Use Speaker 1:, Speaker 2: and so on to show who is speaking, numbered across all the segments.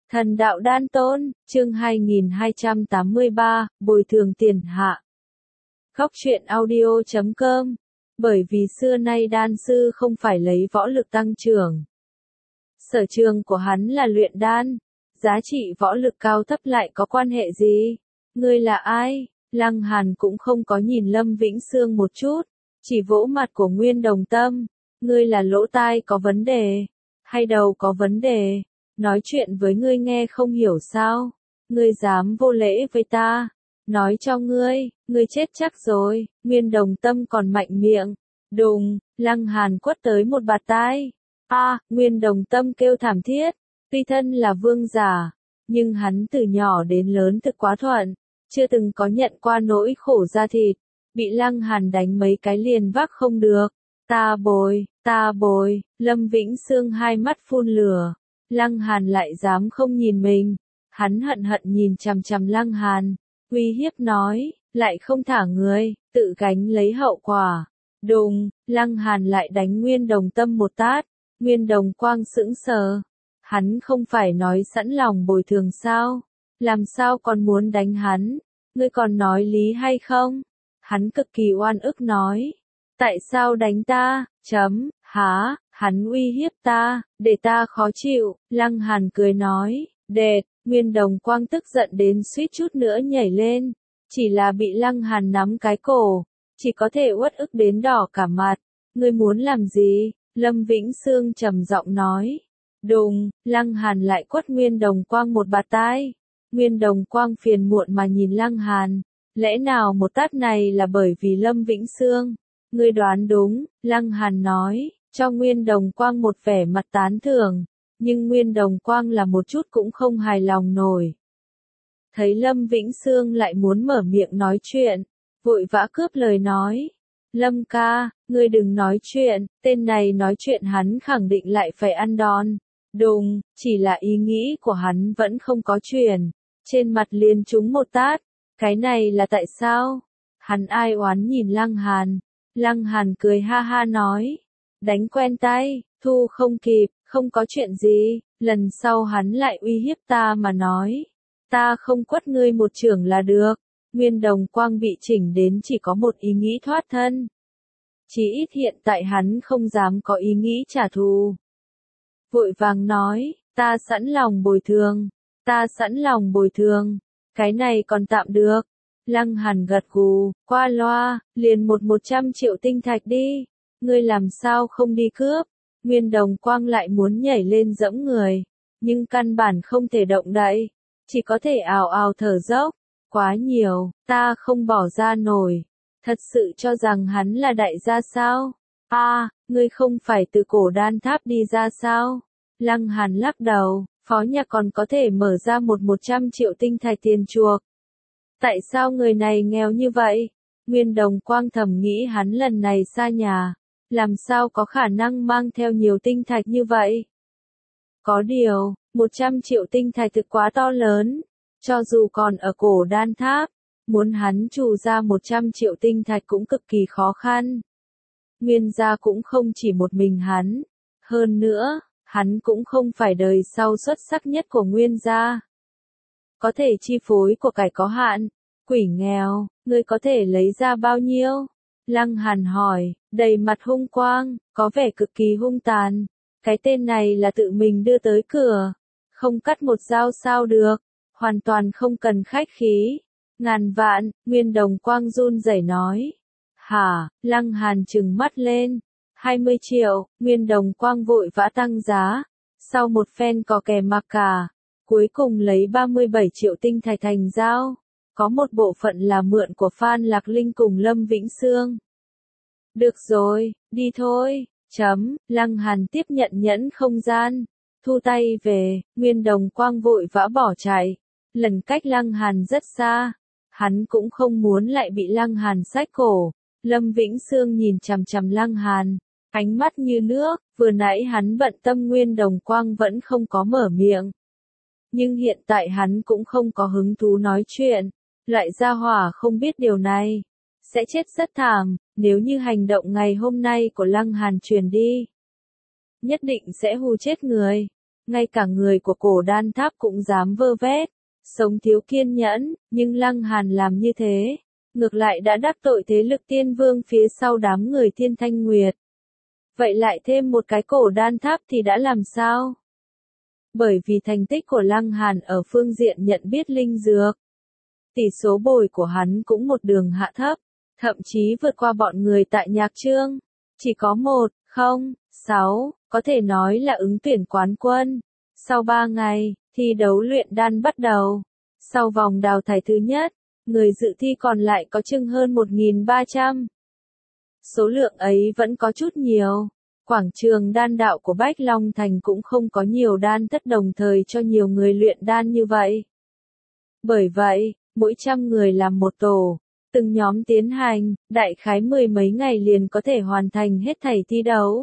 Speaker 1: Thần đạo đan tôn, chương 2283, bồi thường tiền hạ. Khóc chuyện audio.com. Bởi vì xưa nay đan sư không phải lấy võ lực tăng trưởng. Sở trường của hắn là luyện đan. Giá trị võ lực cao thấp lại có quan hệ gì? Ngươi là ai? Lăng Hàn cũng không có nhìn Lâm Vĩnh Sương một chút. Chỉ vỗ mặt của Nguyên Đồng Tâm. Ngươi là lỗ tai có vấn đề? Hay đầu có vấn đề? Nói chuyện với ngươi nghe không hiểu sao? Ngươi dám vô lễ với ta? Nói cho ngươi chết chắc rồi. Nguyên Đồng Tâm còn mạnh miệng. Đùng, Lăng Hàn quất tới một bạt tai. Nguyên Đồng Tâm kêu thảm thiết. Tuy thân là vương giả, nhưng hắn từ nhỏ đến lớn thực quá thuận, chưa từng có nhận qua nỗi khổ da thịt. Bị Lăng Hàn đánh mấy cái liền vác không được. Ta bồi, Lâm Vĩnh Sương hai mắt phun lửa. Lăng Hàn lại dám không nhìn mình. Hắn hận nhìn chằm chằm Lăng Hàn, uy hiếp nói, lại không thả người, tự gánh lấy hậu quả. Đùng, Lăng Hàn lại đánh Nguyên Đồng Tâm một tát. Nguyên Đồng Quang sững sờ. Hắn không phải nói sẵn lòng bồi thường sao? Làm sao còn muốn đánh hắn? Ngươi còn nói lý hay không? Hắn cực kỳ oan ức nói. Tại sao đánh ta? Hắn uy hiếp ta, để ta khó chịu. Lăng Hàn cười nói, đệt. Nguyên Đồng Quang tức giận đến suýt chút nữa nhảy lên. Chỉ là bị Lăng Hàn nắm cái cổ, chỉ có thể uất ức đến đỏ cả mặt. Ngươi muốn làm gì? Lâm Vĩnh Sương trầm giọng nói. Đùng, Lăng Hàn lại quất Nguyên Đồng Quang một bạt tai. Nguyên Đồng Quang phiền muộn mà nhìn Lăng Hàn. Lẽ nào một tát này là bởi vì Lâm Vĩnh Sương? Ngươi đoán đúng, Lăng Hàn nói, cho Nguyên Đồng Quang một vẻ mặt tán thưởng. Nhưng Nguyên Đồng Quang là một chút cũng không hài lòng nổi. Thấy Lâm Vĩnh Sương lại muốn mở miệng nói chuyện, vội vã cướp lời nói. Lâm ca, ngươi đừng nói chuyện, tên này nói chuyện hắn khẳng định lại phải ăn đòn. Đùng, chỉ là ý nghĩ của hắn vẫn không có chuyển. Trên mặt liền trúng một tát. Cái này là tại sao? Hắn ai oán nhìn Lăng Hàn. Lăng Hàn cười ha ha nói. Đánh quen tay, thu không kịp, không có chuyện gì. Lần sau hắn lại uy hiếp ta mà nói. Ta không quất ngươi một chưởng là được. Nguyên Đồng Quang bị chỉnh đến chỉ có một ý nghĩ thoát thân. Chỉ ít hiện tại hắn không dám có ý nghĩ trả thù. Vội vàng nói, ta sẵn lòng bồi thường, cái này còn tạm được. Lăng Hàn gật gù, qua loa, liền 100 triệu tinh thạch đi. Ngươi làm sao không đi cướp? Nguyên Đồng Quang lại muốn nhảy lên giẫm người, nhưng căn bản không thể động đậy, chỉ có thể ào ào thở dốc. Quá nhiều, ta không bỏ ra nổi. Thật sự cho rằng hắn là đại gia sao? Ngươi không phải từ cổ đan tháp đi ra sao? Lăng Hàn lắc đầu, phó nhà còn có thể mở ra 100 triệu tinh thạch tiền chuộc. Tại sao người này nghèo như vậy? Nguyên Đồng Quang thầm nghĩ hắn lần này xa nhà, làm sao có khả năng mang theo nhiều tinh thạch như vậy? Có điều, 100 triệu tinh thạch thực quá to lớn, cho dù còn ở cổ đan tháp, muốn hắn trù ra 100 triệu tinh thạch cũng cực kỳ khó khăn. Nguyên gia cũng không chỉ một mình hắn, hơn nữa, hắn cũng không phải đời sau xuất sắc nhất của Nguyên gia. Có thể chi phối của cải có hạn, quỷ nghèo, ngươi có thể lấy ra bao nhiêu? Lăng Hàn hỏi, đầy mặt hung quang, có vẻ cực kỳ hung tàn. Cái tên này là tự mình đưa tới cửa, không cắt một dao sao được, hoàn toàn không cần khách khí. Ngàn vạn, Nguyên Đồng Quang run rẩy nói. Hả? Lăng Hàn trừng mắt lên. 20 triệu, Nguyên Đồng Quang vội vã tăng giá. Sau một phen cò kè mặc cả, cuối cùng lấy 37 triệu tinh thạch thành giao. Có một bộ phận là mượn của Phan Lạc Linh cùng Lâm Vĩnh Sương. Được rồi, đi thôi. Lăng Hàn tiếp nhận nhẫn không gian, thu tay về. Nguyên Đồng Quang vội vã bỏ chạy. Lần cách Lăng Hàn rất xa, hắn cũng không muốn lại bị Lăng Hàn xách cổ. Lâm Vĩnh Sương nhìn chằm chằm Lăng Hàn, ánh mắt như nước. Vừa nãy hắn bận tâm Nguyên Đồng Quang vẫn không có mở miệng, nhưng hiện tại hắn cũng không có hứng thú nói chuyện. Loại gia hỏa không biết điều này sẽ chết rất thảm. Nếu như hành động ngày hôm nay của Lăng Hàn truyền đi, nhất định sẽ hù chết người. ngay cả người của cổ đan tháp cũng dám vơ vét, sống thiếu kiên nhẫn, nhưng Lăng Hàn làm như thế, ngược lại đã đắc tội thế lực tiên vương phía sau đám người Thiên Thanh Nguyệt. Vậy lại thêm một cái cổ đan tháp thì đã làm sao? Bởi vì thành tích của Lăng Hàn ở phương diện nhận biết linh dược, tỷ số bồi của hắn cũng một đường hạ thấp, thậm chí vượt qua bọn người tại Nhạc Trương, chỉ có 1-0-6, có thể nói là ứng tuyển quán quân. Sau 3 ngày, thi đấu luyện đan bắt đầu. Sau vòng đào thải thứ nhất, người dự thi còn lại có chừng hơn 1.300. Số lượng ấy vẫn có chút nhiều. Quảng trường đan đạo của Bách Long Thành cũng không có nhiều đan thất đồng thời cho nhiều người luyện đan như vậy. Bởi vậy, mỗi 100 người làm một tổ, từng nhóm tiến hành, đại khái 10 mấy ngày liền có thể hoàn thành hết thảy thi đấu.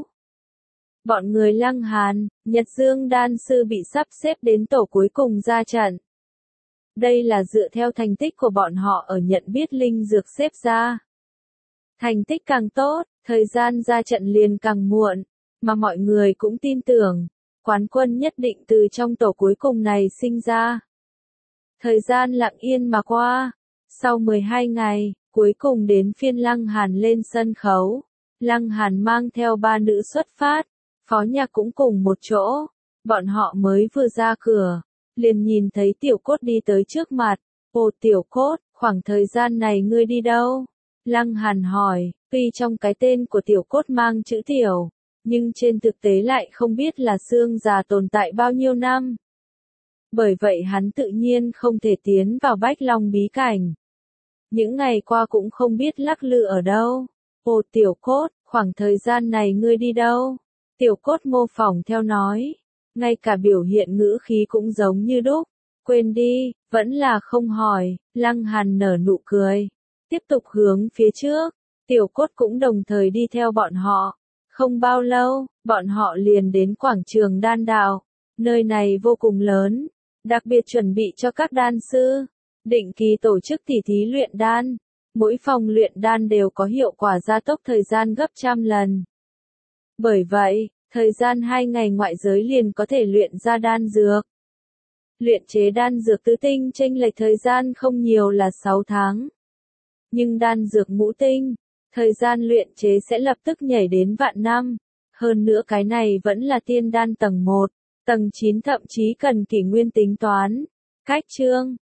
Speaker 1: Bọn người Lăng Hàn, Nhật Dương đan sư bị sắp xếp đến tổ cuối cùng ra trận. Đây là dựa theo thành tích của bọn họ ở nhận biết linh dược xếp ra. Thành tích càng tốt, thời gian ra trận liền càng muộn, mà mọi người cũng tin tưởng, quán quân nhất định từ trong tổ cuối cùng này sinh ra. Thời gian lặng yên mà qua, sau 12 ngày, cuối cùng đến phiên Lăng Hàn lên sân khấu. Lăng Hàn mang theo 3 nữ xuất phát, phó nhạc cũng cùng một chỗ, bọn họ mới vừa ra cửa, liền nhìn thấy Tiểu Cốt đi tới trước mặt. Ồ Tiểu Cốt, khoảng thời gian này ngươi đi đâu? Lăng Hàn hỏi, tuy trong cái tên của Tiểu Cốt mang chữ Tiểu, nhưng trên thực tế lại không biết là xương già tồn tại bao nhiêu năm. Bởi vậy hắn tự nhiên không thể tiến vào Bách Long bí cảnh. Những ngày qua cũng không biết lắc lư ở đâu. Ồ Tiểu Cốt, khoảng thời gian này ngươi đi đâu? Tiểu Cốt mô phỏng theo nói, ngay cả biểu hiện ngữ khí cũng giống như đúc. Quên đi, vẫn là không hỏi. Lăng Hàn nở nụ cười, tiếp tục hướng phía trước. Tiểu Cốt cũng đồng thời đi theo bọn họ. Không bao lâu, bọn họ liền đến quảng trường đan đạo. Nơi này vô cùng lớn, đặc biệt chuẩn bị cho các đan sư. Định kỳ tổ chức tỉ thí luyện đan. Mỗi phòng luyện đan đều có hiệu quả gia tốc thời gian gấp 100 lần. Bởi vậy, thời gian 2 ngày ngoại giới liền có thể luyện ra đan dược. Luyện chế đan dược tứ tinh chênh lệch thời gian không nhiều là 6 tháng. Nhưng đan dược ngũ tinh, thời gian luyện chế sẽ lập tức nhảy đến vạn năm. Hơn nữa cái này vẫn là tiên đan tầng 1, tầng 9 thậm chí cần kỷ nguyên tính toán. Cách chương